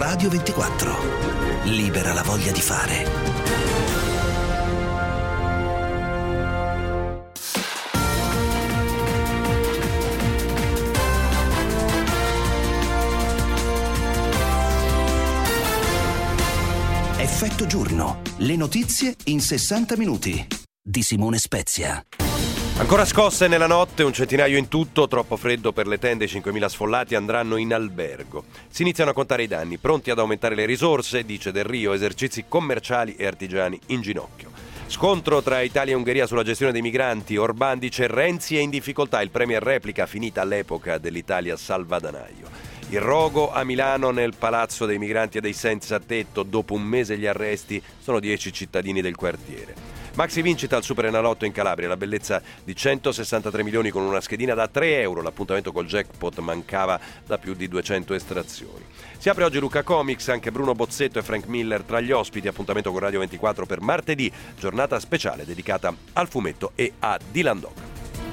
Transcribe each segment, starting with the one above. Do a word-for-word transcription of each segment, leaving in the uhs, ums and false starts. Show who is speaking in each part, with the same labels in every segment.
Speaker 1: Radio ventiquattro. Libera la voglia di fare. Effetto giorno. Le notizie in sessanta minuti. Di Simone Spezia.
Speaker 2: Ancora scosse nella notte, un centinaio in tutto, troppo freddo per le tende, cinquemila sfollati andranno in albergo. Si iniziano a contare i danni, pronti ad aumentare le risorse, dice Del Rio, esercizi commerciali e artigiani in ginocchio. Scontro tra Italia e Ungheria sulla gestione dei migranti, Orbán dice Renzi è in difficoltà, il premier replica finita l'epoca dell'Italia salvadanaio. Il rogo a Milano nel palazzo dei migranti e dei senza tetto, dopo un mese gli arresti, sono dieci cittadini del quartiere. Maxi vincita al Super Enalotto in Calabria, la bellezza di centosessantatré milioni con una schedina da tre euro, l'appuntamento col jackpot mancava da più di duecento estrazioni. Si apre oggi Luca Comics, anche Bruno Bozzetto e Frank Miller tra gli ospiti, appuntamento con Radio ventiquattro per martedì, giornata speciale dedicata al fumetto e a Dylan Dog.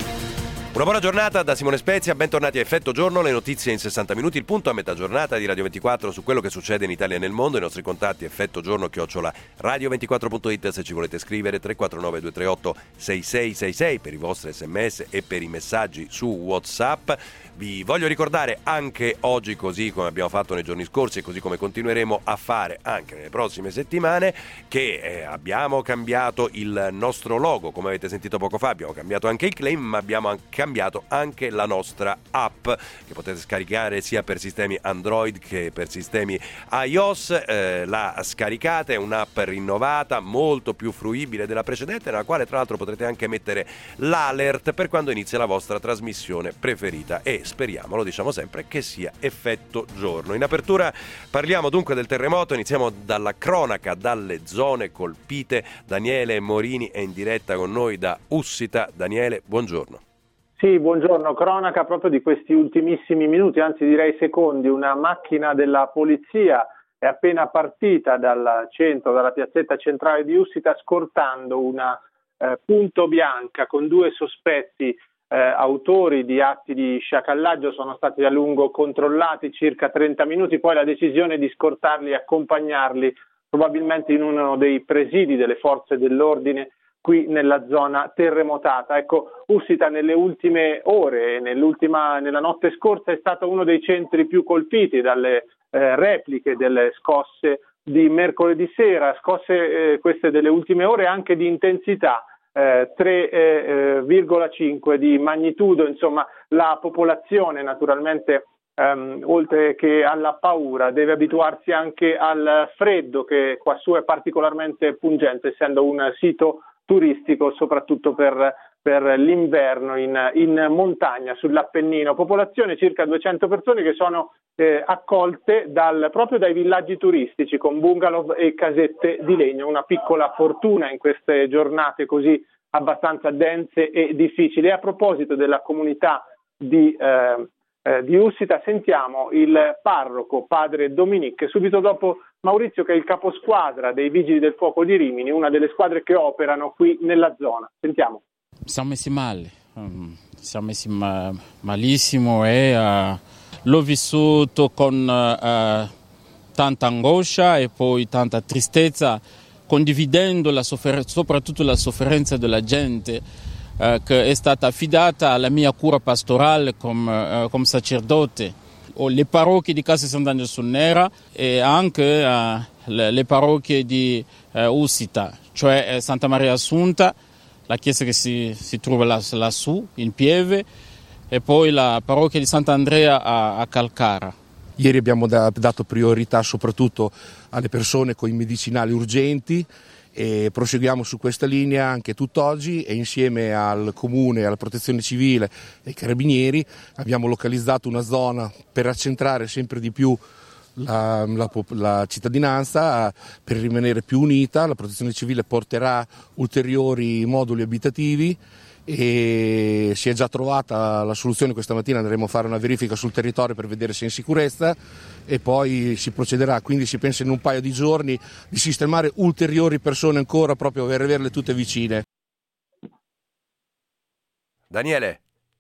Speaker 2: Una buona giornata da Simone Spezia, bentornati a Effetto Giorno, le notizie in sessanta minuti, il punto a metà giornata di Radio ventiquattro su quello che succede in Italia e nel mondo. I nostri contatti effetto giorno chiocciola radio ventiquattro punto it se ci volete scrivere, tre quattro nove due tre otto sei sei sei sei per i vostri sms e per i messaggi su WhatsApp. Vi voglio ricordare anche oggi, così come abbiamo fatto nei giorni scorsi e così come continueremo a fare anche nelle prossime settimane, che eh, abbiamo cambiato il nostro logo, come avete sentito poco fa, abbiamo cambiato anche il claim, ma abbiamo anche cambiato anche la nostra app che potete scaricare sia per sistemi Android che per sistemi iOS. Eh, la scaricate, è un'app rinnovata, molto più fruibile della precedente, nella quale tra l'altro potrete anche mettere l'alert per quando inizia la vostra trasmissione preferita e speriamo, lo diciamo sempre, che sia Effetto Giorno. In apertura parliamo dunque del terremoto, iniziamo dalla cronaca, dalle zone colpite. Daniele Morini è in diretta con noi da Ussita. Daniele, buongiorno.
Speaker 3: Sì, buongiorno. Cronaca proprio di questi ultimissimi minuti, anzi direi secondi. Una macchina della polizia è appena partita dal centro, dalla piazzetta centrale di Ussita, scortando una eh, punto bianca con due sospetti Eh, autori di atti di sciacallaggio. Sono stati a lungo controllati, circa trenta minuti, poi la decisione di scortarli e accompagnarli probabilmente in uno dei presidi delle forze dell'ordine qui nella zona terremotata. Ecco, Ussita nelle ultime ore, nell'ultima, nella notte scorsa è stato uno dei centri più colpiti dalle eh, repliche delle scosse di mercoledì sera, scosse eh, queste delle ultime ore anche di intensità, Eh, tre virgola cinque di magnitudo. Insomma, la popolazione naturalmente ehm, oltre che alla paura deve abituarsi anche al freddo, che quassù è particolarmente pungente, essendo un sito turistico soprattutto per, per l'inverno in, in montagna sull'Appennino. Popolazione circa duecento persone che sono eh, accolte dal, proprio dai villaggi turistici con bungalow e casette di legno, una piccola fortuna in queste giornate così abbastanza dense e difficili. E a proposito della comunità di, eh, eh, di Ussita, sentiamo il parroco, padre Dominique, subito dopo Maurizio, che è il caposquadra dei Vigili del Fuoco di Rimini, una delle squadre che operano qui nella zona. Sentiamo.
Speaker 4: Siamo messi male, um, siamo messi ma- malissimo e uh, l'ho vissuto con uh, tanta angoscia e poi tanta tristezza, condividendo la soffer- soprattutto la sofferenza della gente uh, che è stata affidata alla mia cura pastorale come, uh, come sacerdote. Ho le parrocchie di Casa Sant'Angelo sul Nera e anche uh, le, le parrocchie di uh, Ussita, cioè uh, Santa Maria Assunta, la chiesa che si, si trova lass- lassù in Pieve, e poi la parrocchia di Sant'Andrea a, a Calcara.
Speaker 5: Ieri abbiamo da, dato priorità soprattutto alle persone con i medicinali urgenti e proseguiamo su questa linea anche tutt'oggi, e insieme al Comune, alla Protezione Civile e ai Carabinieri abbiamo localizzato una zona per accentrare sempre di più La, la, la cittadinanza per rimanere più unita. La Protezione Civile porterà ulteriori moduli abitativi e si è già trovata la soluzione. Questa mattina andremo a fare una verifica sul territorio per vedere se è in sicurezza e poi si procederà, quindi si pensa in un paio di giorni di sistemare ulteriori persone ancora, proprio per averle tutte vicine.
Speaker 2: Daniele.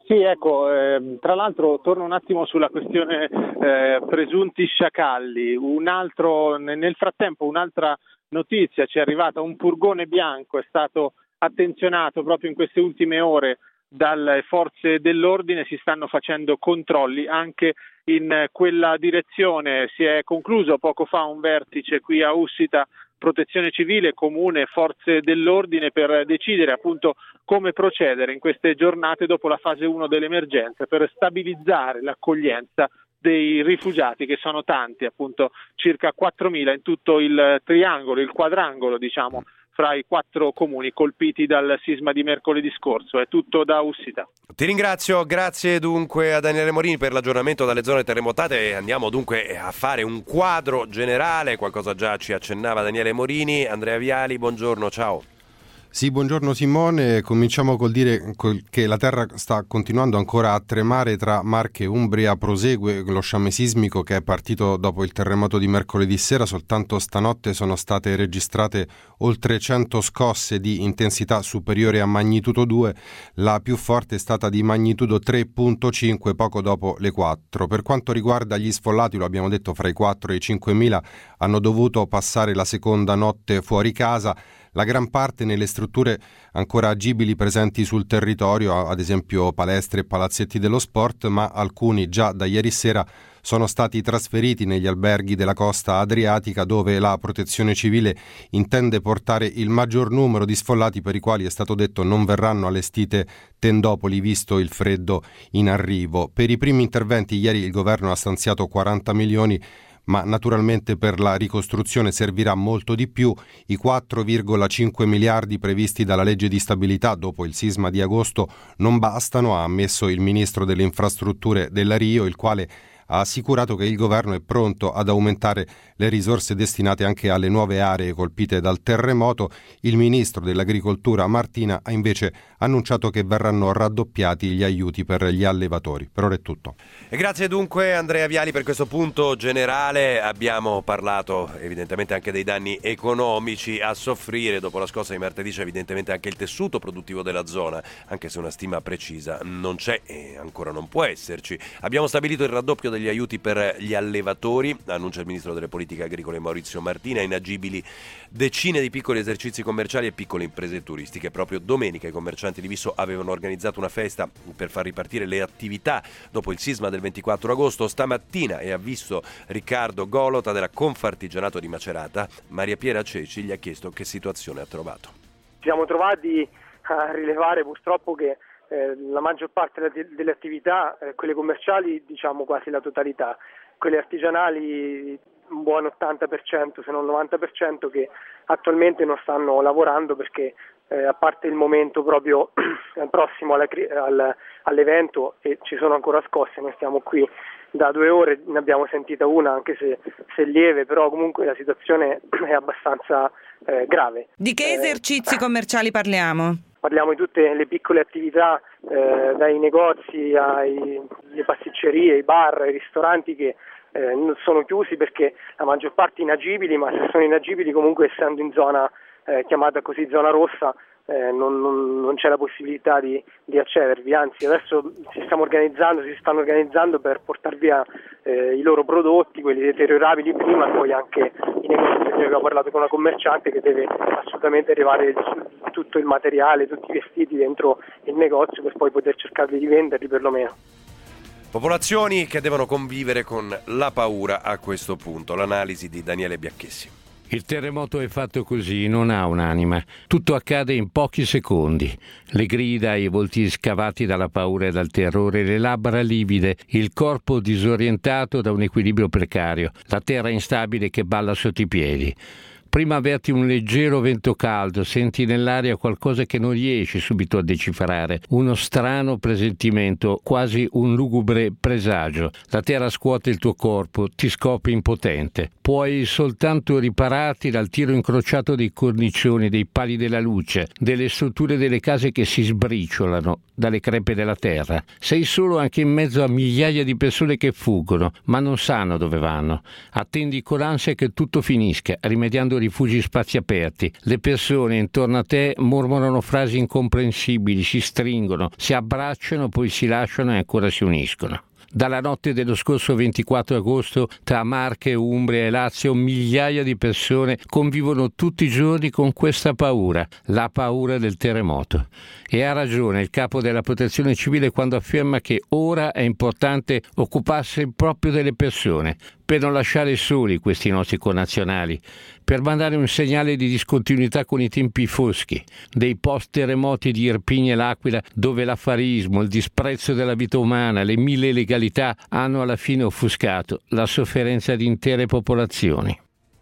Speaker 3: Sì, ecco, eh, tra l'altro torno un attimo sulla questione eh, presunti sciacalli. Un altro, nel frattempo un'altra notizia ci è arrivata: un furgone bianco è stato attenzionato proprio in queste ultime ore dalle forze dell'ordine, si stanno facendo controlli anche in quella direzione. Si è concluso poco fa un vertice qui a Ussita, Protezione Civile, Comune, forze dell'ordine, per decidere appunto come procedere in queste giornate dopo la fase uno dell'emergenza, per stabilizzare l'accoglienza dei rifugiati, che sono tanti, appunto circa quattromila in tutto il triangolo, il quadrangolo diciamo, fra i quattro comuni colpiti dal sisma di mercoledì scorso. È tutto da Ussita.
Speaker 2: Ti ringrazio, grazie dunque a Daniele Morini per l'aggiornamento dalle zone terremotate. Andiamo dunque a fare un quadro generale, qualcosa già ci accennava Daniele Morini. Andrea Viali, buongiorno, ciao.
Speaker 6: Sì, buongiorno Simone. Cominciamo col dire che la terra sta continuando ancora a tremare tra Marche e Umbria. Prosegue lo sciame sismico che è partito dopo il terremoto di mercoledì sera. Soltanto stanotte sono state registrate oltre cento scosse di intensità superiore a magnitudo due. La più forte è stata di magnitudo tre virgola cinque poco dopo le quattro. Per quanto riguarda gli sfollati, lo abbiamo detto, fra i quattro e i cinquemila hanno dovuto passare la seconda notte fuori casa. La gran parte nelle strutture ancora agibili presenti sul territorio, ad esempio palestre e palazzetti dello sport, ma alcuni già da ieri sera sono stati trasferiti negli alberghi della costa adriatica, dove la Protezione Civile intende portare il maggior numero di sfollati, per i quali è stato detto non verranno allestite tendopoli visto il freddo in arrivo. Per i primi interventi ieri il governo ha stanziato quaranta milioni, ma naturalmente per la ricostruzione servirà molto di più. I quattro virgola cinque miliardi previsti dalla legge di stabilità dopo il sisma di agosto non bastano, ha ammesso il ministro delle infrastrutture Della Rio, il quale ha assicurato che il governo è pronto ad aumentare le risorse destinate anche alle nuove aree colpite dal terremoto. Il ministro dell'agricoltura Martina ha invece annunciato che verranno raddoppiati gli aiuti per gli allevatori. Per ora è tutto.
Speaker 2: E grazie dunque Andrea Viali per questo punto generale. Abbiamo parlato evidentemente anche dei danni economici. A soffrire dopo la scossa di martedì c'è evidentemente anche il tessuto produttivo della zona, anche se una stima precisa non c'è e ancora non può esserci. Abbiamo stabilito il raddoppio degli aiuti per gli allevatori, annuncia il ministro delle politiche agricole Maurizio Martina. Inagibili decine di piccoli esercizi commerciali e piccole imprese turistiche. Proprio domenica i commercianti di Visso avevano organizzato una festa per far ripartire le attività dopo il sisma del ventiquattro agosto. Stamattina è a Visso Riccardo Golota della Confartigianato di Macerata. Maria Piera Ceci gli ha chiesto che situazione ha trovato.
Speaker 7: Ci siamo trovati a rilevare purtroppo che Eh, la maggior parte delle attività, eh, quelle commerciali diciamo quasi la totalità, quelle artigianali un buon ottanta per cento se non novanta per cento, che attualmente non stanno lavorando perché eh, a parte il momento proprio prossimo alla, al, all'evento, e ci sono ancora scosse, noi stiamo qui da due ore, ne abbiamo sentita una anche se, se lieve, però comunque la situazione è abbastanza eh, grave.
Speaker 8: Di che esercizi eh, commerciali parliamo?
Speaker 7: Parliamo di tutte le piccole attività, eh, dai negozi alle pasticcerie, i bar, i ristoranti che eh, sono chiusi perché la maggior parte inagibili, ma se sono inagibili comunque essendo in zona eh, chiamata così zona rossa eh, non, non, non c'è la possibilità di, di accedervi, anzi adesso si stiamo organizzando, si stanno organizzando per portar via eh, i loro prodotti, quelli deteriorabili prima, e poi anche i negozi. Abbiamo parlato con una commerciante che deve assolutamente arrivare tutto il materiale, tutti i vestiti dentro il negozio per poi poter cercare di rivenderli perlomeno.
Speaker 2: Popolazioni che devono convivere con la paura a questo punto. L'analisi di Daniele Biacchessi.
Speaker 9: Il terremoto è fatto così, non ha un'anima. Tutto accade in pochi secondi. Le grida, i volti scavati dalla paura e dal terrore, le labbra livide, il corpo disorientato da un equilibrio precario, la terra instabile che balla sotto i piedi. Prima avverti un leggero vento caldo, senti nell'aria qualcosa che non riesci subito a decifrare, uno strano presentimento, quasi un lugubre presagio. La terra scuote il tuo corpo, ti scopri impotente. Puoi soltanto ripararti dal tiro incrociato dei cornicioni, dei pali della luce, delle strutture delle case che si sbriciolano dalle crepe della terra. Sei solo anche in mezzo a migliaia di persone che fuggono, ma non sanno dove vanno. Attendi con ansia che tutto finisca, rimediando rifugi spazi aperti. Le persone intorno a te mormorano frasi incomprensibili, si stringono, si abbracciano, poi si lasciano e ancora si uniscono. Dalla notte dello scorso ventiquattro agosto, tra Marche, Umbria e Lazio, migliaia di persone convivono tutti i giorni con questa paura, la paura del terremoto. E ha ragione il capo della Protezione Civile quando afferma che ora è importante occuparsi proprio delle persone, per non lasciare soli questi nostri connazionali, per mandare un segnale di discontinuità con i tempi foschi, dei post-terremoti di Irpinia e L'Aquila, dove l'affarismo, il disprezzo della vita umana, le mille illegalità hanno alla fine offuscato la sofferenza di intere popolazioni.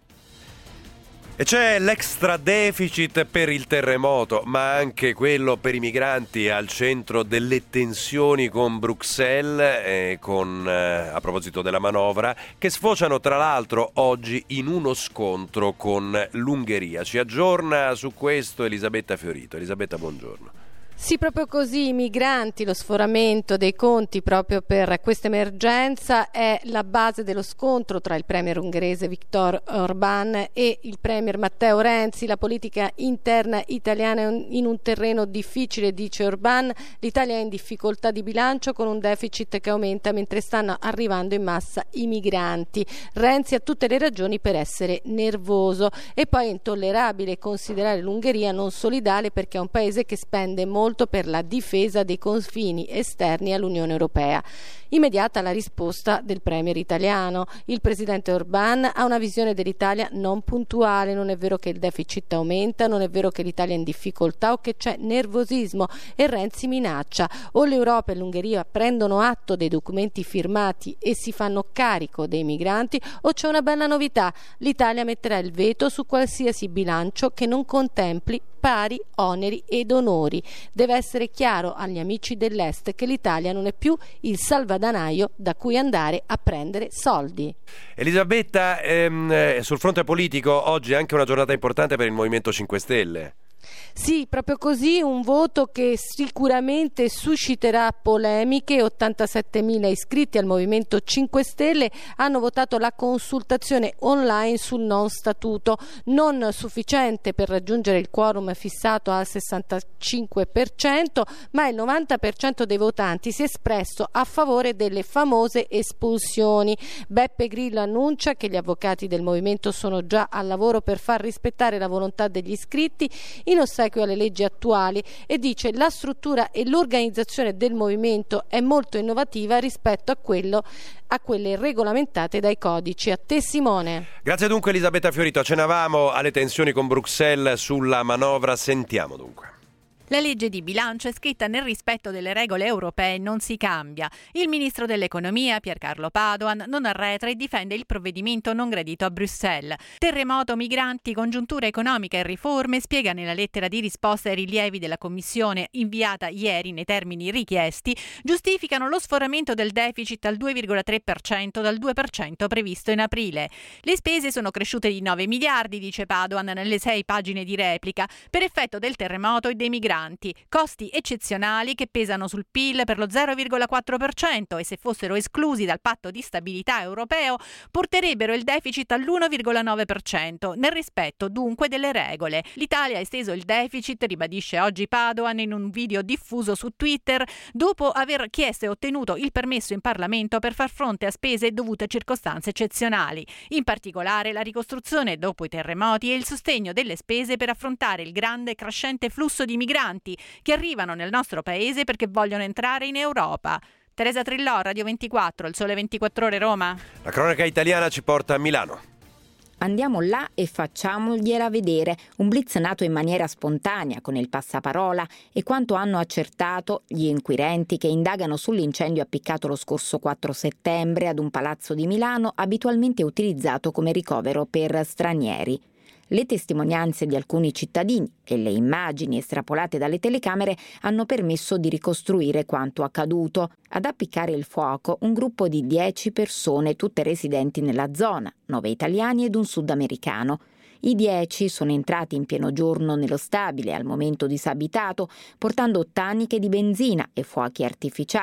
Speaker 2: E c'è l'extra deficit per il terremoto, ma anche quello per i migranti al centro delle tensioni con Bruxelles, eh, con, eh, a proposito della manovra, che sfociano tra l'altro oggi in uno scontro con l'Ungheria. Ci aggiorna su questo Elisabetta Fiorito. Elisabetta, buongiorno.
Speaker 10: Sì, proprio così, i migranti, lo sforamento dei conti proprio per questa emergenza è la base dello scontro tra il premier ungherese Viktor Orbán e il premier Matteo Renzi. La politica interna italiana è in un terreno difficile, dice Orbán. L'Italia è in difficoltà di bilancio con un deficit che aumenta mentre stanno arrivando in massa i migranti. Renzi ha tutte le ragioni per essere nervoso e poi è intollerabile considerare l'Ungheria non solidale perché è un paese che spende molto per la difesa dei confini esterni all'Unione Europea. Immediata la risposta del premier italiano. Il presidente Orbán ha una visione dell'Italia non puntuale. Non è vero che il deficit aumenta, non è vero che l'Italia è in difficoltà o che c'è nervosismo, e Renzi minaccia: o l'Europa e l'Ungheria prendono atto dei documenti firmati e si fanno carico dei migranti, o c'è una bella novità: l'Italia metterà il veto su qualsiasi bilancio che non contempli pari oneri ed onori. Deve essere chiaro agli amici dell'Est che l'Italia non è più il salvadanaio da cui andare a prendere soldi.
Speaker 2: Elisabetta, ehm, sul fronte politico oggi è anche una giornata importante per il Movimento cinque Stelle.
Speaker 10: Sì, proprio così, un voto che sicuramente susciterà polemiche. ottantasettemila iscritti al Movimento cinque Stelle hanno votato la consultazione online sul non statuto, non sufficiente per raggiungere il quorum fissato al sessantacinque per cento, ma il novanta per cento dei votanti si è espresso a favore delle famose espulsioni. Beppe Grillo annuncia che gli avvocati del Movimento sono già al lavoro per far rispettare la volontà degli iscritti in ossequio alle leggi attuali, e dice: la struttura e l'organizzazione del movimento è molto innovativa rispetto a quello a quelle regolamentate dai codici. A te, Simone.
Speaker 2: Grazie dunque Elisabetta Fiorito. Accennavamo alle tensioni con Bruxelles sulla manovra, sentiamo dunque.
Speaker 11: La legge di bilancio è scritta nel rispetto delle regole europee e non si cambia. Il ministro dell'economia, Piercarlo Padoan, non arretra e difende il provvedimento non gradito a Bruxelles. Terremoto, migranti, congiuntura economica e riforme, spiega nella lettera di risposta ai rilievi della Commissione inviata ieri nei termini richiesti, giustificano lo sforamento del deficit al due virgola tre per cento dal due per cento previsto in aprile. Le spese sono cresciute di nove miliardi, dice Padoan nelle sei pagine di replica, per effetto del terremoto e dei migranti. Costi eccezionali che pesano sul P I L per lo zero virgola quattro per cento e, se fossero esclusi dal patto di stabilità europeo, porterebbero il deficit all'uno virgola nove per cento, nel rispetto dunque delle regole. L'Italia ha esteso il deficit, ribadisce oggi Padoan in un video diffuso su Twitter, dopo aver chiesto e ottenuto il permesso in Parlamento per far fronte a spese dovute a circostanze eccezionali. In particolare la ricostruzione dopo i terremoti e il sostegno delle spese per affrontare il grande e crescente flusso di migranti che arrivano nel nostro paese perché vogliono entrare in Europa. Teresa Trillò, Radio ventiquattro, Il Sole ventiquattro Ore, Roma.
Speaker 2: La cronaca italiana ci porta a Milano.
Speaker 12: Andiamo là e facciamogliela vedere. Un blitz nato in maniera spontanea con il passaparola e quanto hanno accertato gli inquirenti che indagano sull'incendio appiccato lo scorso quattro settembre ad un palazzo di Milano abitualmente utilizzato come ricovero per stranieri. Le testimonianze di alcuni cittadini e le immagini estrapolate dalle telecamere hanno permesso di ricostruire quanto accaduto. Ad appiccare il fuoco un gruppo di dieci persone, tutte residenti nella zona, nove italiani ed un sudamericano. I dieci sono entrati in pieno giorno nello stabile al momento disabitato, portando taniche di benzina e fuochi artificiali.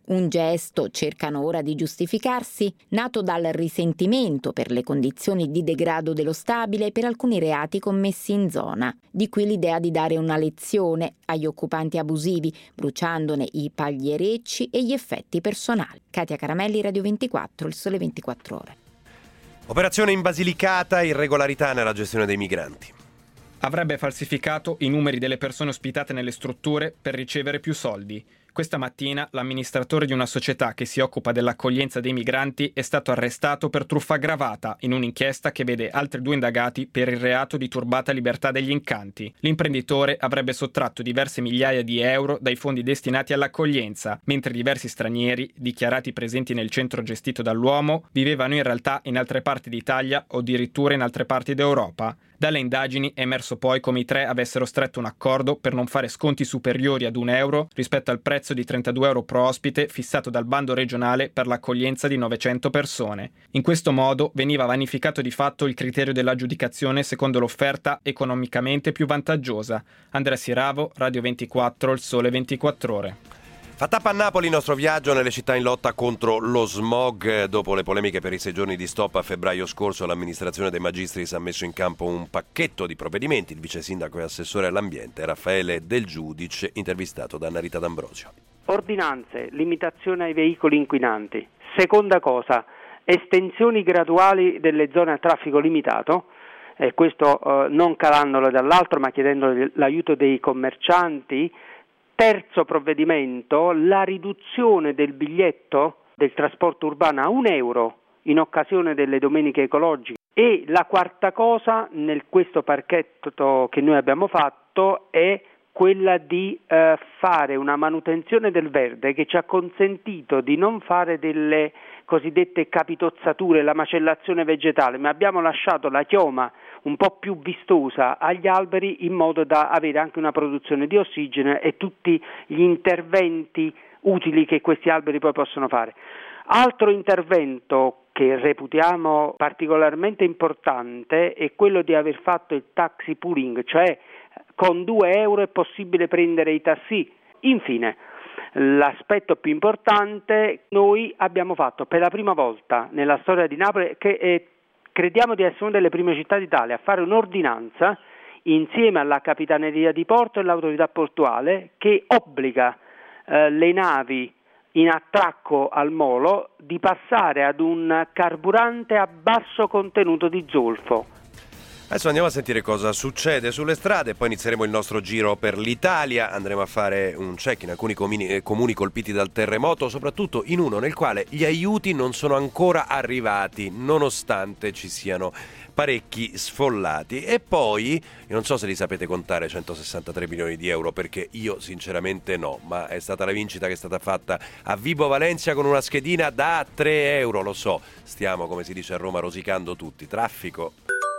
Speaker 12: Un gesto, cercano ora di giustificarsi, nato dal risentimento per le condizioni di degrado dello stabile e per alcuni reati commessi in zona. Di qui l'idea di dare una lezione agli occupanti abusivi, bruciandone i paglierecci e gli effetti personali. Katia Caramelli, Radio ventiquattro, Il Sole ventiquattro Ore.
Speaker 2: Operazione in Basilicata, irregolarità nella gestione dei migranti.
Speaker 13: Avrebbe falsificato i numeri delle persone ospitate nelle strutture per ricevere più soldi. Questa mattina l'amministratore di una società che si occupa dell'accoglienza dei migranti è stato arrestato per truffa aggravata in un'inchiesta che vede altri due indagati per il reato di turbata libertà degli incanti. L'imprenditore avrebbe sottratto diverse migliaia di euro dai fondi destinati all'accoglienza, mentre diversi stranieri, dichiarati presenti nel centro gestito dall'uomo, vivevano in realtà in altre parti d'Italia o addirittura in altre parti d'Europa. Dalle indagini è emerso poi come i tre avessero stretto un accordo per non fare sconti superiori ad un euro rispetto al prezzo di trentadue euro pro ospite fissato dal bando regionale per l'accoglienza di novecento persone. In questo modo veniva vanificato di fatto il criterio dell'aggiudicazione secondo l'offerta economicamente più vantaggiosa. Andrea Siravo, Radio ventiquattro, Il Sole ventiquattro Ore.
Speaker 2: Fa tappa a Napoli il nostro viaggio nelle città in lotta contro lo smog. Dopo le polemiche per i sei giorni di stop a febbraio scorso, l'amministrazione dei Magistris ha messo in campo un pacchetto di provvedimenti. Il vice sindaco e assessore all'ambiente Raffaele Del Giudice, intervistato da Anna Rita D'Ambrosio.
Speaker 14: Ordinanze, limitazione ai veicoli inquinanti. Seconda cosa, estensioni graduali delle zone a traffico limitato. Eh, questo eh, non calandolo dall'altro ma chiedendo l'aiuto dei commercianti. Terzo provvedimento, la riduzione del biglietto del trasporto urbano a un euro in occasione delle domeniche ecologiche. E la quarta cosa, nel questo pacchetto che noi abbiamo fatto, è quella di eh, fare una manutenzione del verde che ci ha consentito di non fare delle cosiddette capitozzature, la macellazione vegetale, ma abbiamo lasciato la chioma un po' più vistosa agli alberi in modo da avere anche una produzione di ossigeno e tutti gli interventi utili che questi alberi poi possono fare. Altro intervento che reputiamo particolarmente importante è quello di aver fatto il taxi pooling, cioè con due euro è possibile prendere i tassi. Infine, l'aspetto più importante, noi abbiamo fatto per la prima volta nella storia di Napoli, che è, crediamo di essere una delle prime città d'Italia, a fare un'ordinanza insieme alla Capitaneria di Porto e l'autorità portuale che obbliga eh, le navi in attracco al molo di passare ad un carburante a basso contenuto di zolfo.
Speaker 2: Adesso andiamo a sentire cosa succede sulle strade, poi inizieremo il nostro giro per l'Italia, andremo a fare un check in alcuni comuni, comuni colpiti dal terremoto, soprattutto in uno nel quale gli aiuti non sono ancora arrivati, nonostante ci siano parecchi sfollati. E poi, io non so se li sapete contare, centosessantatré milioni di euro, perché io sinceramente no, ma è stata la vincita che è stata fatta a Vibo Valentia con una schedina da tre euro, lo so, stiamo, come si dice a Roma, rosicando tutti, traffico.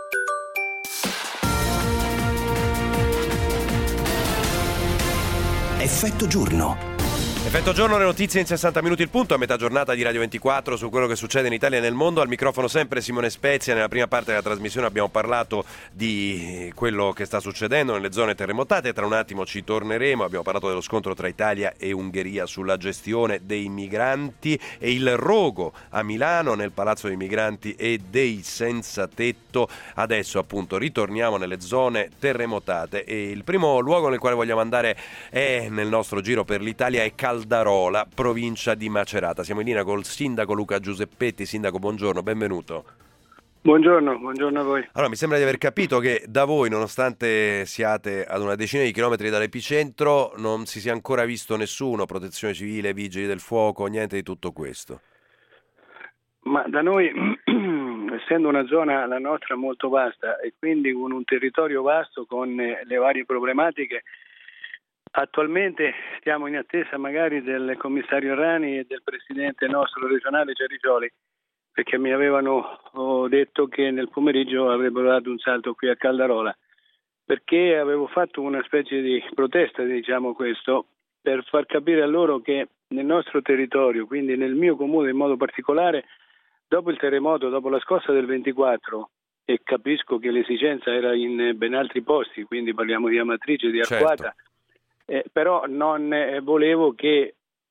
Speaker 1: Effetto giorno.
Speaker 2: Effetto giorno, le notizie in sessanta minuti il punto, a metà giornata di Radio ventiquattro su quello che succede in Italia e nel mondo. Al microfono sempre Simone Spezia. Nella prima parte della trasmissione abbiamo parlato di quello che sta succedendo nelle zone terremotate, tra un attimo ci torneremo. Abbiamo parlato dello scontro tra Italia e Ungheria sulla gestione dei migranti e il rogo a Milano nel Palazzo dei Migranti e dei Senza Tetto. Adesso appunto ritorniamo nelle zone terremotate e il primo luogo nel quale vogliamo andare è nel nostro giro per l'Italia è Caldarola, provincia di Macerata. Siamo in linea col sindaco Luca Giuseppetti. Sindaco, buongiorno, benvenuto.
Speaker 15: Buongiorno, buongiorno a voi.
Speaker 2: Allora, mi sembra di aver capito che da voi, nonostante siate ad una decina di chilometri dall'epicentro, non si sia ancora visto nessuno, protezione civile, vigili del fuoco, niente di tutto questo.
Speaker 15: Ma da noi, essendo una zona, la nostra, molto vasta e quindi con un territorio vasto con le varie problematiche, attualmente stiamo in attesa magari del commissario Rani e del presidente nostro regionale Cericioli, perché mi avevano detto che nel pomeriggio avrebbero dato un salto qui a Caldarola, perché avevo fatto una specie di protesta, diciamo questo, per far capire a loro che nel nostro territorio, quindi nel mio comune in modo particolare, dopo il terremoto, dopo la scossa del ventiquattro, e capisco che l'esigenza era in ben altri posti, quindi parliamo di Amatrice, di Arquata, certo. Eh, però non eh, volevo che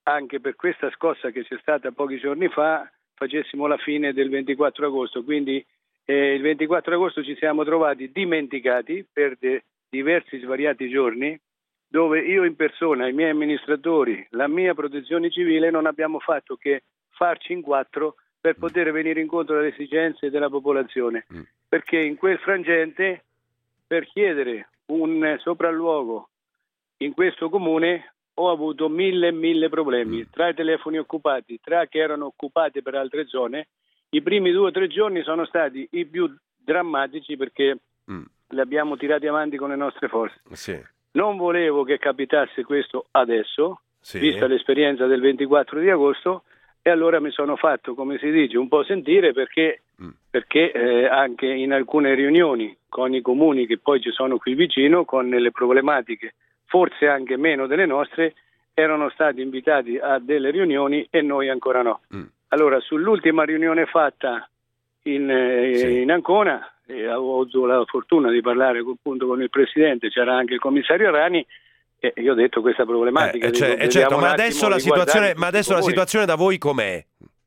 Speaker 15: anche per questa scossa che c'è stata pochi giorni fa facessimo la fine del ventiquattro agosto, quindi eh, il ventiquattro agosto ci siamo trovati dimenticati per de- diversi svariati giorni, dove io in persona, i miei amministratori, la mia protezione civile non abbiamo fatto che farci in quattro per poter venire incontro alle esigenze della popolazione, mm. perché in quel frangente per chiedere un sopralluogo in questo comune ho avuto mille e mille problemi, mm. tra i telefoni occupati, tra che erano occupati per altre zone. I primi due o tre giorni sono stati i più drammatici perché mm. li abbiamo tirati avanti con le nostre forze.
Speaker 2: Sì.
Speaker 15: Non volevo che capitasse questo adesso,
Speaker 2: sì.
Speaker 15: vista l'esperienza del ventiquattro di agosto, e allora mi sono fatto, come si dice, un po' sentire perché, mm. perché eh, anche in alcune riunioni con i comuni che poi ci sono qui vicino, con le problematiche forse anche meno delle nostre, erano stati invitati a delle riunioni e noi ancora no. Mm. Allora, sull'ultima riunione fatta in, eh, sì. in Ancona, eh, ho avuto la fortuna di parlare appunto con il Presidente, c'era anche il Commissario Rani, e io ho detto questa problematica.
Speaker 2: Eh, cioè,
Speaker 15: dico,
Speaker 2: eh, certo, ma adesso la situazione, ma adesso la
Speaker 15: comuni.
Speaker 2: situazione da voi com'è?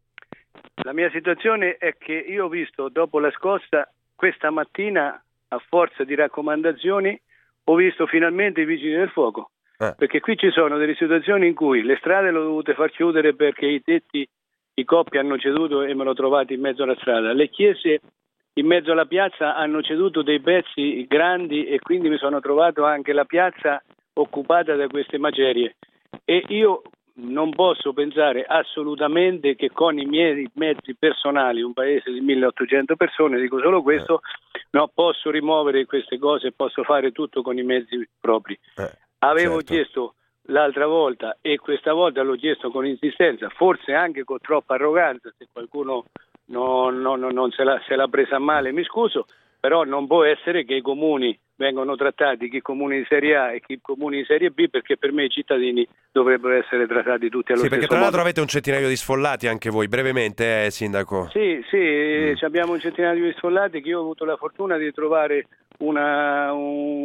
Speaker 15: La mia situazione è che io ho visto dopo la scossa, questa mattina, a forza di raccomandazioni, ho visto finalmente i vigili del fuoco. Eh. Perché qui ci sono delle situazioni in cui le strade le ho dovute far chiudere perché i tetti, i coppi hanno ceduto e me l'ho trovato in mezzo alla strada. Le chiese in mezzo alla piazza hanno ceduto dei pezzi grandi e quindi mi sono trovato anche la piazza occupata da queste macerie. E io non posso pensare assolutamente che con i miei mezzi personali, un paese di milleottocento persone, dico solo questo, eh. no, posso rimuovere queste cose e posso fare tutto con i mezzi propri. Eh, Avevo certo. chiesto l'altra volta e questa volta l'ho chiesto con insistenza, forse anche con troppa arroganza, se qualcuno non, non, non se, l'ha, se l'ha presa male mi scuso, però non può essere che i comuni vengono trattati, chi comuni di Serie A e chi comuni di Serie B, perché per me i cittadini dovrebbero essere trattati tutti allo
Speaker 2: sì,
Speaker 15: stesso modo. Sì,
Speaker 2: perché tra l'altro avete un centinaio di sfollati anche voi, brevemente, eh, Sindaco?
Speaker 15: Sì, sì, mm. abbiamo un centinaio di sfollati che io ho avuto la fortuna di trovare una,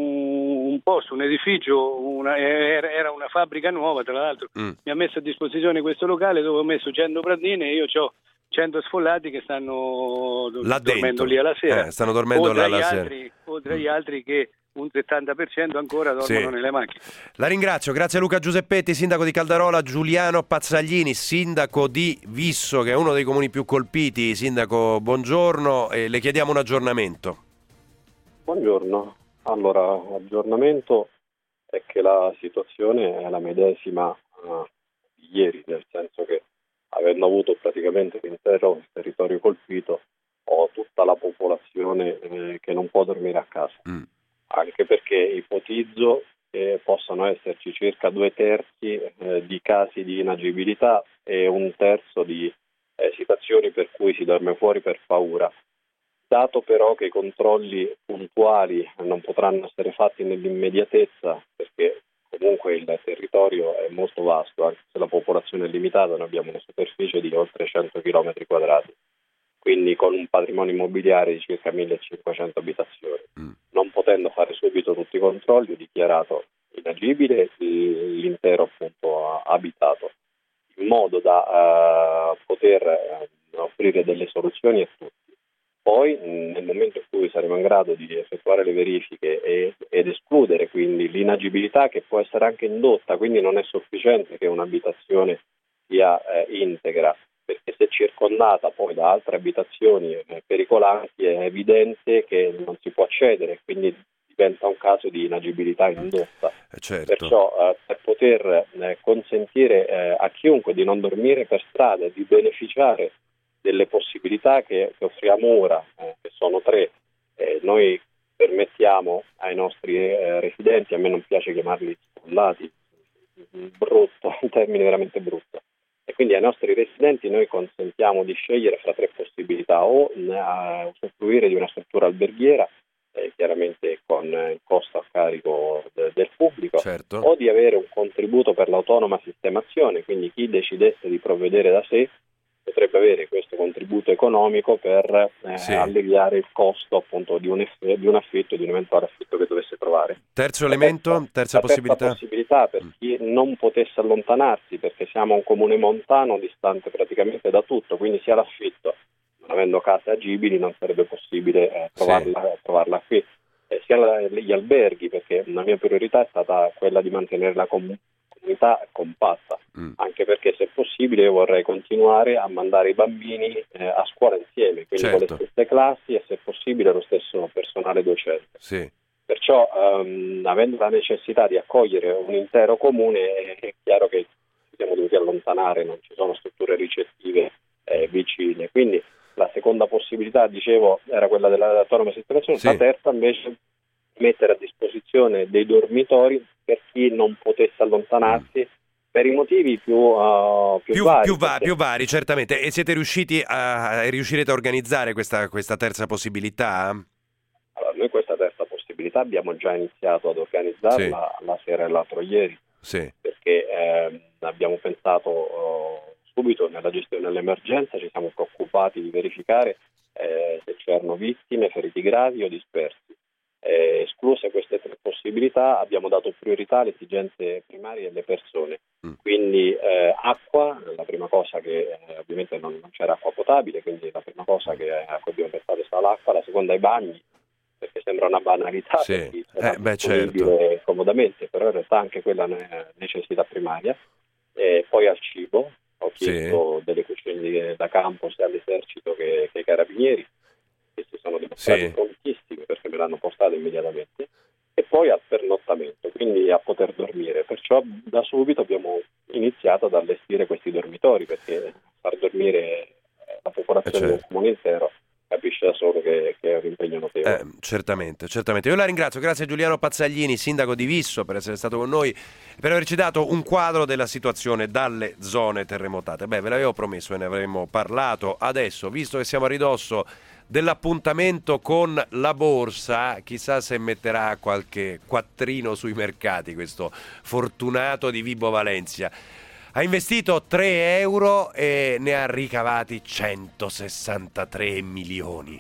Speaker 15: un, un posto, un edificio, una, era una fabbrica nuova, tra l'altro, mm. mi ha messo a disposizione questo locale dove ho messo cento pratine e io ho cento sfollati che stanno
Speaker 2: là
Speaker 15: dormendo
Speaker 2: dentro.
Speaker 15: lì alla sera.
Speaker 2: Eh, stanno dormendo là alla
Speaker 15: altri,
Speaker 2: sera.
Speaker 15: Oltre agli altri che un settanta per cento ancora dormono
Speaker 2: sì.
Speaker 15: nelle macchine.
Speaker 2: La ringrazio, grazie a Luca Giuseppetti, sindaco di Caldarola, Giuliano Pazzaglini, sindaco di Visso, che è uno dei comuni più colpiti. Sindaco, buongiorno, e le chiediamo un aggiornamento.
Speaker 16: Buongiorno, allora l'aggiornamento è che la situazione è la medesima uh, di ieri, nel senso che avendo avuto praticamente l'intero territorio colpito, ho tutta la popolazione eh, che non può dormire a casa, mm. anche perché ipotizzo che possano esserci circa due terzi eh, di casi di inagibilità e un terzo di eh, situazioni per cui si dorme fuori per paura. Dato però che i controlli puntuali non potranno essere fatti nell'immediatezza, perché comunque il territorio è molto vasto, anche se la popolazione è limitata, noi abbiamo una superficie di oltre cento chilometri quadrati, quindi con un patrimonio immobiliare di circa millecinquecento abitazioni. Mm. Non potendo fare subito tutti i controlli, ho dichiarato inagibile l'intero appunto abitato, in modo da uh, poter uh, offrire delle soluzioni a tutti. Poi nel momento in cui saremo in grado di effettuare le verifiche e, ed escludere quindi l'inagibilità, che può essere anche indotta, quindi non è sufficiente che un'abitazione sia eh, integra, perché se circondata poi da altre abitazioni eh, pericolanti è evidente che non si può accedere, quindi diventa un caso di inagibilità indotta.
Speaker 2: Eh certo.
Speaker 16: Perciò eh, per poter eh, consentire eh, a chiunque di non dormire per strada e di beneficiare delle possibilità che, che offriamo ora, eh, che sono tre, eh, noi permettiamo ai nostri eh, residenti, a me non piace chiamarli sfollati, brutto, un termine veramente brutto, e quindi ai nostri residenti noi consentiamo di scegliere fra tre possibilità: o eh, usufruire di una struttura alberghiera, eh, chiaramente con il costo a carico de- del pubblico,
Speaker 2: certo.
Speaker 16: o di avere un contributo per l'autonoma sistemazione, quindi chi decidesse di provvedere da sé potrebbe avere questo contributo economico per eh,
Speaker 2: sì.
Speaker 16: alleviare il costo appunto di un, eff- di un affitto, di un eventuale affitto che dovesse trovare.
Speaker 2: Terzo elemento, terza, terza possibilità.
Speaker 16: Terza possibilità per chi non potesse allontanarsi, perché siamo un comune montano distante praticamente da tutto, quindi sia l'affitto, non avendo case agibili, non sarebbe possibile eh, trovarla, sì. trovarla qui, eh, sia la, gli alberghi, perché la mia priorità è stata quella di mantenere la comunità comunità compatta, mm. anche perché se possibile io vorrei continuare a mandare i bambini eh, a scuola insieme, quindi certo. con le stesse classi e se possibile lo stesso personale docente.
Speaker 2: Sì.
Speaker 16: Perciò um, avendo la necessità di accogliere un intero comune è chiaro che ci siamo dovuti allontanare, non ci sono strutture ricettive eh, vicine, quindi la seconda possibilità, dicevo, era quella dell'autonoma sistemazione, sì. la terza invece mettere a disposizione dei dormitori per chi non potesse allontanarsi mm. per i motivi più, uh, più,
Speaker 2: più
Speaker 16: vari.
Speaker 2: Più, va, più vari, certamente. E siete riusciti a, riuscirete a organizzare questa, questa terza possibilità?
Speaker 16: Allora, noi questa terza possibilità abbiamo già iniziato ad organizzarla sì. la sera e l'altro ieri,
Speaker 2: sì.
Speaker 16: perché eh, abbiamo pensato uh, subito nella gestione dell'emergenza, ci siamo preoccupati di verificare eh, se c'erano vittime, feriti gravi o dispersi. Eh, escluse queste tre possibilità, abbiamo dato priorità alle esigenze primarie delle persone, mm. quindi eh, acqua, la prima cosa che eh, ovviamente non, non c'era acqua potabile, quindi la prima cosa che, a cui abbiamo pensato è stata l'acqua, la seconda i bagni, perché sembra una banalità,
Speaker 2: sì.
Speaker 16: per chi
Speaker 2: eh, beh, certo.
Speaker 16: comodamente, però in realtà anche quella è una necessità primaria, e poi al cibo, ho chiesto sì. delle cucine da campo sia all'esercito che, che ai carabinieri, che si sono dimostrati sì. prontissimi perché me l'hanno portato immediatamente, e poi al pernottamento, quindi a poter dormire. Perciò da subito abbiamo iniziato ad allestire questi dormitori, perché far dormire la popolazione certo. del comune intero capisce da solo che, che è un impegno notevole.
Speaker 2: Eh, certamente, certamente. Io la ringrazio, grazie a Giuliano Pazzaglini, sindaco di Visso, per essere stato con noi, per averci dato un quadro della situazione dalle zone terremotate. Beh, ve l'avevo promesso e ne avremmo parlato. Adesso, visto che siamo a ridosso dell'appuntamento con la borsa, chissà se metterà qualche quattrino sui mercati questo fortunato di Vibo Valentia. Ha investito tre euro e ne ha ricavati centosessantatré milioni.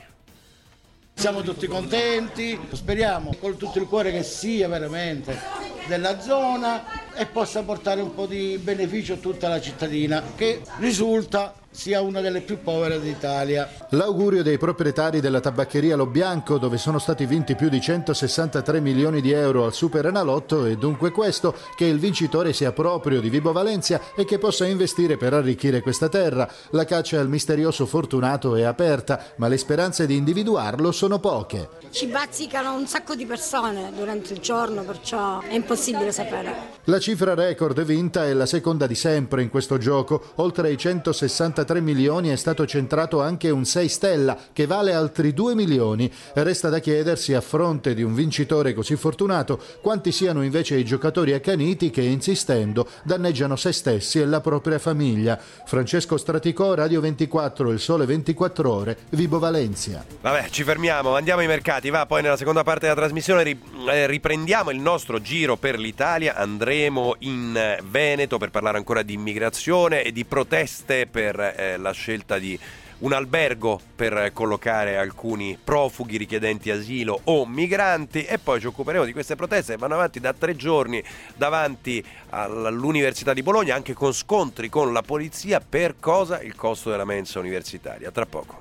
Speaker 17: Siamo tutti contenti, speriamo con tutto il cuore che sia veramente della zona e possa portare un po' di beneficio a tutta la cittadina, che risulta sia una delle più povere d'Italia.
Speaker 18: L'augurio dei proprietari della tabaccheria Lo Bianco, dove sono stati vinti più di centosessantatré milioni di euro al Superenalotto, è dunque questo: che il vincitore sia proprio di Vibo Valentia e che possa investire per arricchire questa terra. La caccia al misterioso fortunato è aperta, ma le speranze di individuarlo sono poche.
Speaker 19: Ci bazzicano un sacco di persone durante il giorno, perciò è impossibile sapere.
Speaker 18: La cifra record vinta è la seconda di sempre in questo gioco. Oltre ai centosessantatré milioni è stato centrato anche un sei stella che vale altri due milioni. Resta da chiedersi, a fronte di un vincitore così fortunato, quanti siano invece i giocatori accaniti che, insistendo, danneggiano se stessi e la propria famiglia. Francesco Straticò, Radio ventiquattro, Il Sole ventiquattro Ore, Vibo Valentia.
Speaker 2: Vabbè, ci fermiamo, andiamo ai mercati, va. Poi nella seconda parte della trasmissione ri- eh, riprendiamo il nostro giro per l'Italia, andremo in Veneto per parlare ancora di immigrazione e di proteste per eh, la scelta di un albergo per collocare alcuni profughi richiedenti asilo o migranti, e poi ci occuperemo di queste proteste che vanno avanti da tre giorni davanti all'Università di Bologna, anche con scontri con la polizia. Per cosa? Il costo della mensa universitaria. Tra poco.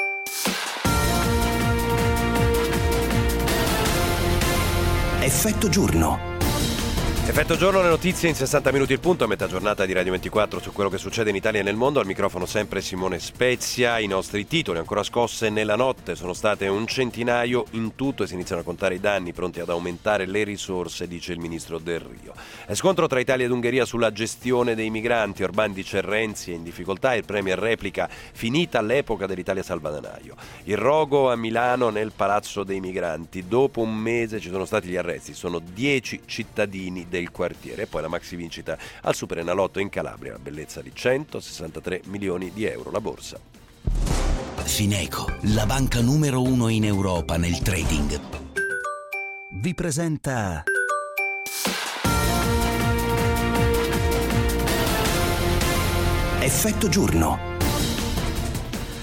Speaker 1: Effetto giorno.
Speaker 2: Effetto giorno, le notizie in sessanta minuti il punto, a metà giornata di Radio ventiquattro su quello che succede in Italia e nel mondo. Al microfono sempre Simone Spezia. I nostri titoli: ancora scosse nella notte, sono state un centinaio in tutto e si iniziano a contare i danni, pronti ad aumentare le risorse, dice il ministro Del Rio. E scontro tra Italia ed Ungheria sulla gestione dei migranti. Orbán dice Renzi è in difficoltà, il premier replica finita l'epoca dell'Italia salvadanaio. Il rogo a Milano nel Palazzo dei Migranti, dopo un mese ci sono stati gli arresti, sono dieci cittadini del il quartiere. E poi la maxi vincita al Superenalotto in Calabria, la bellezza di centosessantatré milioni di euro, la borsa.
Speaker 1: Fineco, la banca numero uno in Europa nel trading, vi presenta Effetto giorno.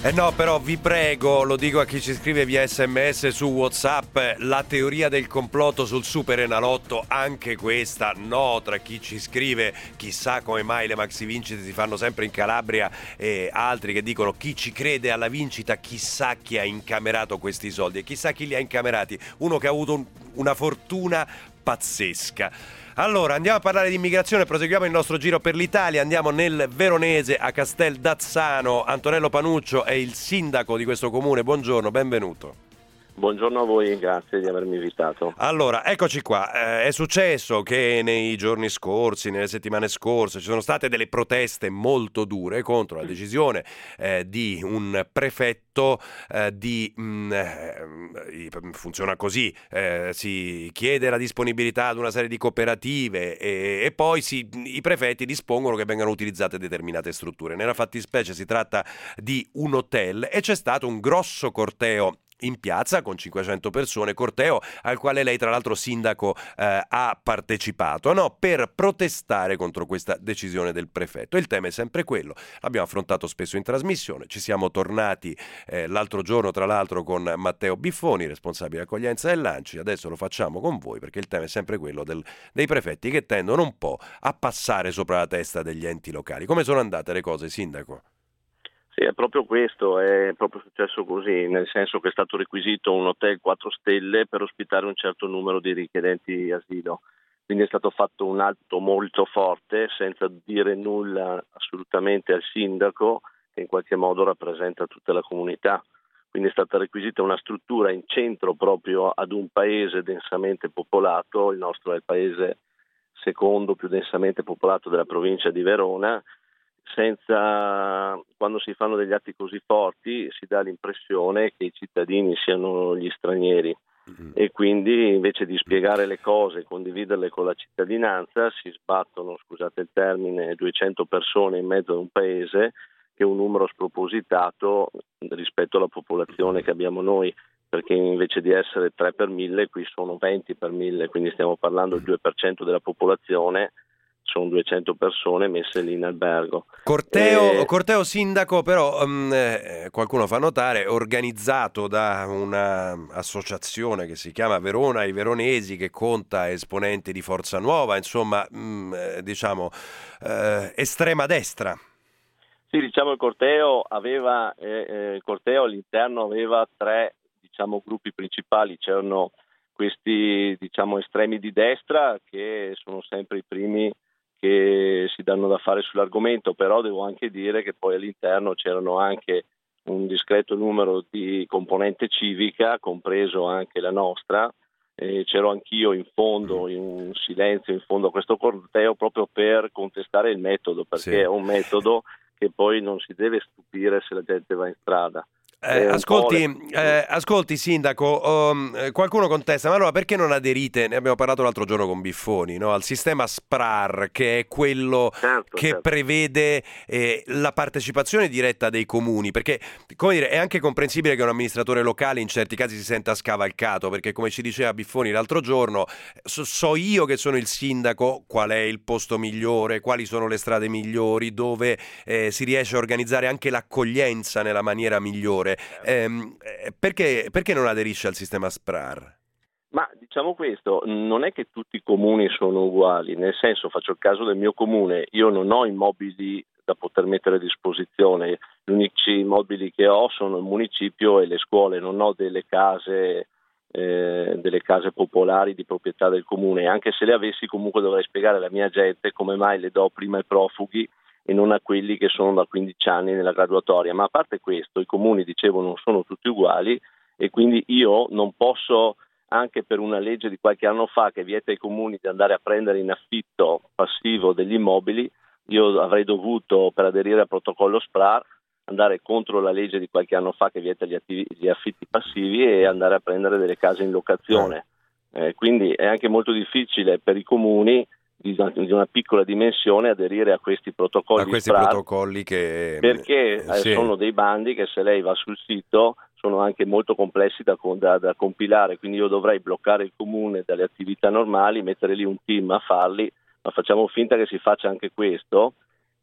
Speaker 2: Eh no, però vi prego, lo dico a chi ci scrive via sms su WhatsApp, la teoria del complotto sul Super Enalotto, anche questa no, tra chi ci scrive chissà come mai le maxi vincite si fanno sempre in Calabria e altri che dicono chi ci crede alla vincita chissà chi ha incamerato questi soldi e chissà chi li ha incamerati, uno che ha avuto un, una fortuna pazzesca. Allora, andiamo a parlare di immigrazione, proseguiamo il nostro giro per l'Italia, andiamo nel Veronese a Castel d'Azzano. Antonello Panuccio è il sindaco di questo comune, buongiorno, benvenuto.
Speaker 20: Buongiorno a voi, grazie di avermi invitato.
Speaker 2: Allora, eccoci qua, eh, è successo che nei giorni scorsi, nelle settimane scorse, ci sono state delle proteste molto dure contro la decisione eh, di un prefetto eh, di... Mh, eh, funziona così, eh, si chiede la disponibilità ad una serie di cooperative e, e poi si, i prefetti dispongono che vengano utilizzate determinate strutture. Nella fattispecie si tratta di un hotel e c'è stato un grosso corteo in piazza con cinquecento persone, corteo al quale lei tra l'altro sindaco eh, ha partecipato, no? Per protestare contro questa decisione del prefetto. Il tema è sempre quello, l'abbiamo affrontato spesso in trasmissione, ci siamo tornati eh, l'altro giorno tra l'altro con Matteo Biffoni, responsabile accoglienza dell'Anci, adesso lo facciamo con voi perché il tema è sempre quello del, dei prefetti che tendono un po' a passare sopra la testa degli enti locali. Come sono andate le cose, sindaco?
Speaker 20: Sì, è proprio questo, è proprio successo così, nel senso che è stato requisito un hotel quattro stelle per ospitare un certo numero di richiedenti asilo, quindi è stato fatto un atto molto forte senza dire nulla assolutamente al sindaco che in qualche modo rappresenta tutta la comunità, quindi è stata requisita una struttura in centro proprio ad un paese densamente popolato, il nostro è il paese secondo più densamente popolato della provincia di Verona. Senza, quando si fanno degli atti così forti si dà l'impressione che i cittadini siano gli stranieri mm-hmm. e quindi invece di spiegare le cose, condividerle con la cittadinanza, si sbattono, scusate il termine, duecento persone in mezzo a un paese che è un numero spropositato rispetto alla popolazione che abbiamo noi, perché invece di essere tre per mille qui sono venti per mille, quindi stiamo parlando del due per cento della popolazione. Sono duecento persone messe lì in albergo.
Speaker 2: Corteo, e... corteo sindaco, però um, eh, qualcuno fa notare, organizzato da un'associazione che si chiama Verona i Veronesi, che conta esponenti di Forza Nuova, insomma, mh, eh, diciamo, eh, estrema destra.
Speaker 20: Sì, diciamo il corteo aveva, eh, eh, il corteo all'interno aveva tre, diciamo, gruppi principali. C'erano questi, diciamo, estremi di destra che sono sempre i primi che si danno da fare sull'argomento, però devo anche dire che poi all'interno c'erano anche un discreto numero di componente civica, compreso anche la nostra, e c'ero anch'io in fondo, in un silenzio in fondo a questo corteo proprio per contestare il metodo, perché sì. È un metodo che poi non si deve stupire se la gente va in strada.
Speaker 2: Eh, ascolti, eh, ascolti sindaco, um, qualcuno contesta, ma allora perché non aderite, ne abbiamo parlato l'altro giorno con Biffoni, no? Al sistema SPRAR, che è quello certo, che certo. prevede eh, la partecipazione diretta dei comuni, perché come dire, è anche comprensibile che un amministratore locale in certi casi si senta scavalcato, perché come ci diceva Biffoni l'altro giorno, so, so io che sono il sindaco qual è il posto migliore, quali sono le strade migliori, dove eh, si riesce a organizzare anche l'accoglienza nella maniera migliore. Eh, perché, perché non aderisce al sistema SPRAR?
Speaker 20: Ma diciamo questo, non è che tutti i comuni sono uguali, nel senso, faccio il caso del mio comune, io non ho immobili da poter mettere a disposizione, gli unici immobili che ho sono il municipio e le scuole, non ho delle case, eh, delle case popolari di proprietà del comune, anche se le avessi comunque dovrei spiegare alla mia gente come mai le do prima ai profughi e non a quelli che sono da quindici anni nella graduatoria. Ma a parte questo, i comuni, dicevo, non sono tutti uguali e quindi io non posso, anche per una legge di qualche anno fa che vieta ai comuni di andare a prendere in affitto passivo degli immobili, io avrei dovuto, per aderire al protocollo SPRAR, andare contro la legge di qualche anno fa che vieta gli, attivi, gli affitti passivi e andare a prendere delle case in locazione. Eh, quindi è anche molto difficile per i comuni di una piccola dimensione aderire a questi protocolli,
Speaker 2: a questi
Speaker 20: SPRAR,
Speaker 2: protocolli che
Speaker 20: perché eh, sì. sono dei bandi che, se lei va sul sito, sono anche molto complessi da, da, da compilare, quindi io dovrei bloccare il comune dalle attività normali, mettere lì un team a farli, ma facciamo finta che si faccia anche questo,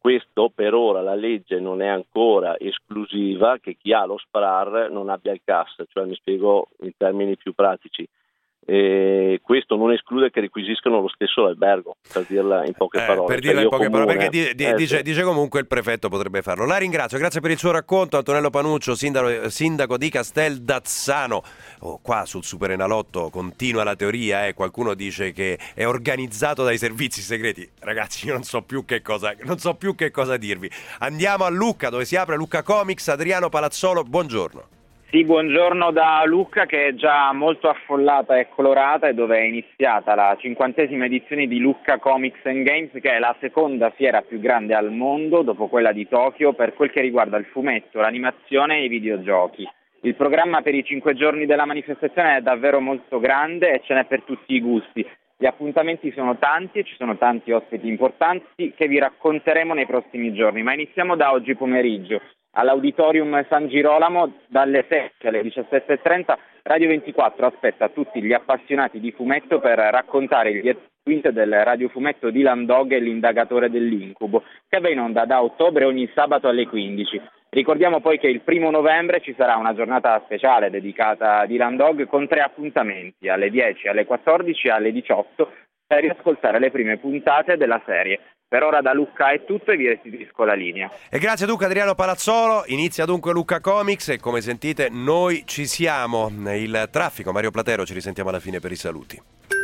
Speaker 20: Questo per ora la legge non è ancora esclusiva che chi ha lo S P R A R non abbia il C A S, cioè mi spiego in termini più pratici. E questo non esclude che requisiscano lo stesso l'albergo, per dirla in poche
Speaker 2: eh,
Speaker 20: parole.
Speaker 2: per dirla in poche
Speaker 20: comune,
Speaker 2: parole, perché di, di,
Speaker 20: eh,
Speaker 2: dice,
Speaker 20: sì.
Speaker 2: dice comunque il prefetto potrebbe farlo. La ringrazio, grazie per il suo racconto. Antonello Panuccio, sindaco, sindaco di Casteldazzano. Oh, qua sul Super Enalotto continua la teoria, eh. Qualcuno dice che è organizzato dai servizi segreti. Ragazzi, io non so più che cosa, non so più che cosa dirvi. Andiamo a Lucca, dove si apre Lucca Comics. Adriano Palazzolo, buongiorno.
Speaker 21: Sì, buongiorno da Lucca, che è già molto affollata e colorata e dove è iniziata la cinquantesima edizione di Lucca Comics and Games, che è la seconda fiera più grande al mondo dopo quella di Tokyo per quel che riguarda il fumetto, l'animazione e i videogiochi. Il programma per i cinque giorni della manifestazione è davvero molto grande e ce n'è per tutti i gusti. Gli appuntamenti sono tanti e ci sono tanti ospiti importanti che vi racconteremo nei prossimi giorni, ma iniziamo da oggi pomeriggio. All'Auditorium San Girolamo dalle sette alle diciassette e trenta Radio ventiquattro aspetta tutti gli appassionati di fumetto per raccontare il dietro quinte del radiofumetto Dylan Dog e l'indagatore dell'incubo, che va in onda da ottobre ogni sabato alle quindici. Ricordiamo poi che il primo novembre ci sarà una giornata speciale dedicata a Dylan Dog con tre appuntamenti, alle dieci, alle quattordici e alle diciotto, per riascoltare le prime puntate della serie. Per ora da Lucca è tutto e vi restituisco la linea.
Speaker 2: E grazie dunque Adriano Palazzolo. Inizia dunque Lucca Comics e come sentite noi ci siamo. Il traffico, Mario Platero, ci risentiamo alla fine per i saluti.